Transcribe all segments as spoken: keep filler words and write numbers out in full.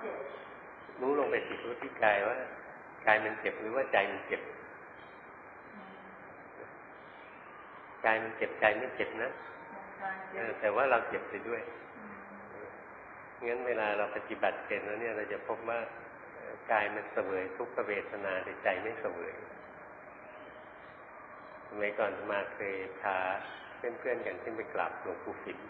เจ็บรู้ลงไปสิรู้ที่กายว่ากายมันเจ็บหรือว่าใจมันเจ็บกายมันเจ็บใจไม่เจ็บนะเออแต่ว่าเราเจ็บไปด้วยงั้นเวลาเราปฏิบัติเป็นแล้วเนี่ยเราจะพบว่ากายมันเสวยทุกขเวทนาแต่ใจไม่เสวยสมัยก่อนมาเคยพาเพื่อนๆกันขึ้นไปกราบหลวงปู่ฝิ่น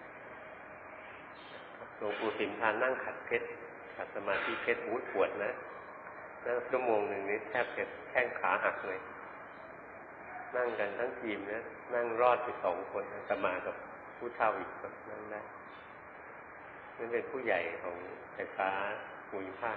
หลวงปู่ฝิ่นพานั่งขัดเพชรขัดสมาธิเพชรอุ้ยปวดนะนั่งชั่วโมงหนึ่งนี้แทบจะแข้งขาหักเลยนั่งกันทั้งทีมนะนั่งรอดไปสองคนอาตมากับผู้เฒ่าอีกคนนั่งได้นั่นเป็นผู้ใหญ่ของไฟฟ้าภูมิภาค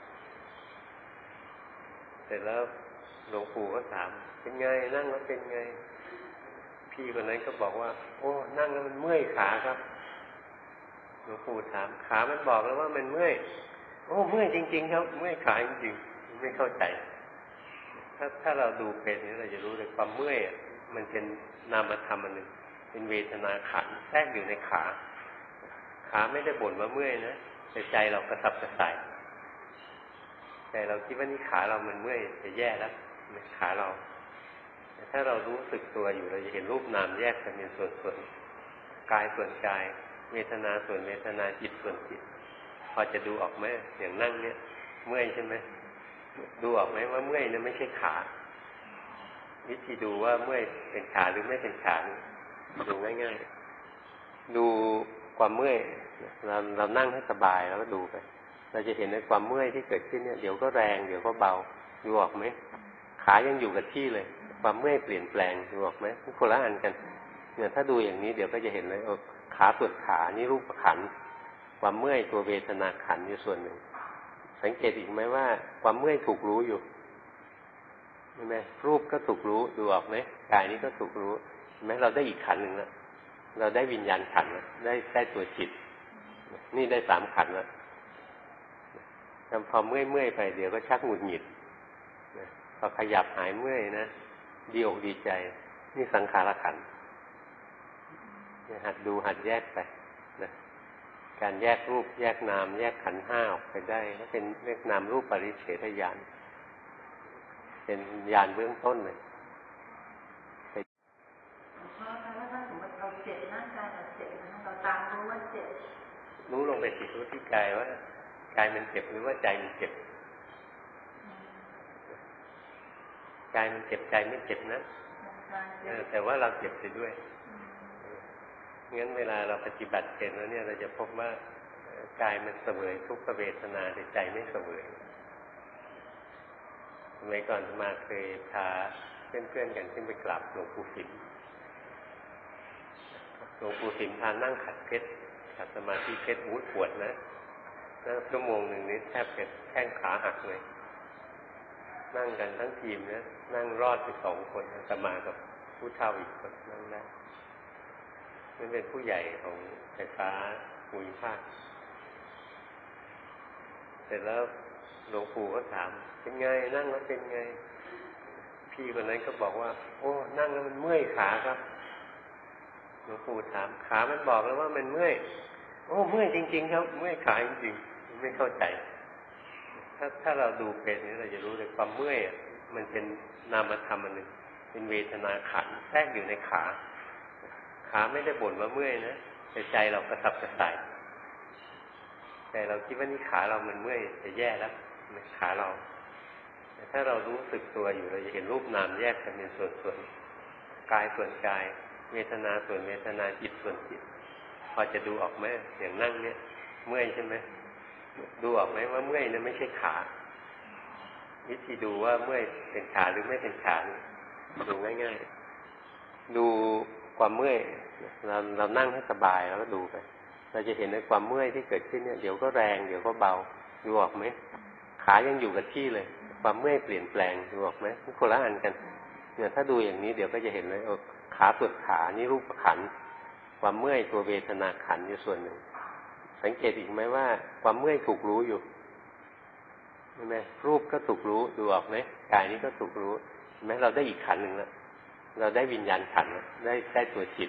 เสร็จแล้วหลวงปู่ก็ถามเป็นไงนั่งแล้วเป็นไงพี่คนนั้นก็บอกว่าโอ้นั่งแล้วมันเมื่อยขาครับหลวงปู่ถามขามันบอกแล้วว่ามันเมื่อยโอ้เมื่อยจริงๆครับเมื่อยขาจริงๆไม่เข้าใจถ้าถ้าเราดูเป็นนี้เราจะรู้เลยความเมื่อยมันเป็นนามธรรมอันหนึ่งเป็นเวทนาขันธ์แทรกอยู่ในขาขาไม่ได้บ่นว่าเมื่อยนะแต่ใจเรากระสับกระส่ายแต่เราคิดว่านี่ขาเรามันเมื่อยจะแย่แล้วขาเราแต่ถ้าเรารู้สึกตัวอยู่เราจะเห็นรูปนามแยกกันเป็นส่วนๆกายส่วนกายเวทนาส่วนเวทนาจิตส่วนจิตพอจะดูออกไหมอย่างนั่งเนี่ยเมื่อยใช่ไหมดูออกไหมว่าเมื่อยเนี่ยไม่ใช่ขาวิธีดูว่าเมื่อยเป็นขาหรือไม่เป็นขาดูง่ายๆดูความเมื่อยเราเรานั่งให้สบายแล้วก็ดูไปเราจะเห็นในความเมื่อยที่เกิดขึ้นเนี่ยเดี๋ยวก็แรงเดี๋ยวก็เบาดูออกไหมขายังอยู่กับที่เลยความเมื่อยเปลี่ยนแปลงดูออกไหมคนละอันกันเนี่ยถ้าดูอย่างนี้เดี๋ยวก็จะเห็นเลยเออขาส่วนขานี่รูปขันธ์ความเมื่อยตัวเวทนาขันธ์อยู่ส่วนหนึ่งสังเกตอีกไหมว่าความเมื่อยถูกรู้อยู่ใช่ไหมรูปก็ถูกรู้ดูออกไหมกายนี้ก็ถูกรู้เห็นไหมเราได้อีกขันธ์หนึ่งแล้วเราได้วิญญาณขันธ์แล้วได้ได้ตัวจิตนี่ได้สามขันธ์แล้วพอเมื่อยเมื่อยไปเดี๋ยวก็ชักหงุดหงิดพอขยับหายเมื่อยนะดีอกดีใจนี่สังขารขันธ์หัดดูหัดแยกไปนะการแยกรูปแยกนามแยกขันธ์ห้าออกไปได้ก็เป็นเรียกนามรูปปริเฉทญาณเป็นญาณเบื้องต้นเลยเพราะว่าถ้าสมมติเราเจ็บร่างกายเราเจ็บเราตามรู้ว่าเจ็บรู้ลงไปสิรู้ที่กายว่ากายมันเจ็บหรือว่าใจมันเจ็บกายมันเจ็บใจไม่เจ็บนะเออแต่ว่าเราเจ็บไปด้วยงั้นเวลาเราปฏิบัติเป็นแล้วเนี่ยเราจะพบว่ากายมันเสวยทุกขเวทนาแต่ใจไม่เสวยสมัยก่อนมาเคยพาเพื่อนๆกันขึ้นไปกราบหลวงปู่ฝิ่นหลวงปู่ฝิ่นพานั่งขัดเพชรขัดสมาธิเพชรอุ้ยปวดนะนั่งชั่วโมงหนึ่งนี้แทบจะแข้งขาหักเลยนั่งกันทั้งทีมนะนั่งรอดไปสองคนอาตมากับผู้เฒ่าอีกคนนั่งได้นั่นเป็นผู้ใหญ่ของไฟฟ้าภูมิภาคเสร็จแล้วหลวงปู่ก็ถามเป็นไงนั่งแล้วเป็นไงพี่คนนั้นก็บอกว่าโอ้นั่งแล้วมันเมื่อยขาครับหลวงปู่ถามขามันบอกแล้วว่ามันเมื่อยโอ้เมื่อยจริงๆครับเมื่อยขาจริงๆไม่เข้าใจถ้าถ้าเราดูเป็นนี้เราจะรู้เลยความเมื่อยมันเป็นนามธรรมอันหนึ่งเป็นเวทนาขันธ์แทรกอยู่ในขาขาไม่ได้บ่นว่าเมื่อยนะแต่ใจเรากระสับกระส่ายแต่เราคิดว่านี่ขาเรามันเมื่อยจะแย่แล้วขาเราแต่ถ้าเรารู้สึกตัวอยู่เราจะเห็นรูปนามแยกกันเป็นส่วนๆกายส่วนกายเวทนาส่วนเวทนาจิตส่วนจิตพอจะดูออกไหมอย่างนั่งเนี่ยเมื่อยใช่ไหมดูออกไหมว่าเมื่อยเนี่ยไม่ใช่ขาวิธีดูว่าเมื่อยเป็นขาหรือไม่เป็นขาดูง่ายๆดูความเมื่อยเราเรานั่งให้สบายแล้วก็ดูไปเราจะเห็นในความเมื่อยที่เกิดขึ้นเนี่ยเดี๋ยวก็แรงเดี๋ยวก็เบาดูออกไหมขายังอยู่กับที่เลยความเมื่อยเปลี่ยนแปลงดูออกไหมคนละอันกันเนี่ยถ้าดูอย่างนี้เดี๋ยวก็จะเห็นเลยเออขาส่วนขานี่รูปขันธ์ความเมื่อยตัวเวทนาขันธ์อยู่ส่วนหนึ่งสังเกตอีกไหมว่าความเมื่อยถูกรู้อยู่ใช่ไหมรูปก็ถูกรู้ดูออกไหมกายนี้ก็ถูกรู้เห็นไหมเราได้อีกขันธ์หนึ่งแล้วเราได้วิญญาณขันธ์แล้วได้ได้ตัวจิต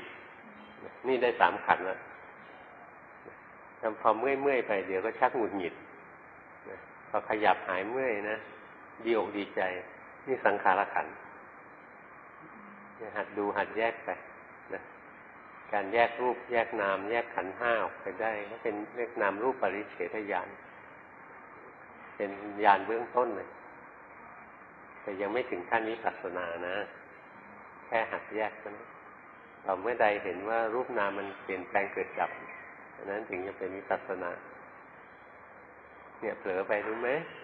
นี่ได้สามขันธ์แล้วพอเมื่อยเมื่อยไปเดี๋ยวก็ชักหงุดหงิดพอขยับหายเมื่อยนะดีอกดีใจนี่สังขารขันธ์หัดดูหัดแยกไปนะการแยกรูปแยกนามแยกขันธ์ห้าออกไปได้ก็เป็นเรียกนามรูปปริเฉทญาณเป็นญาณเบื้องต้นเลยแต่ยังไม่ถึงขั้นวิปัสสนานะแค่หัดแยกนั้นเราเมื่อใดเห็นว่ารูปนามมันเปลี่ยนแปลงเกิดดับนั้นถึงจะเป็นวิปัสสนาเนี่ยเผลอไปรู้ไหม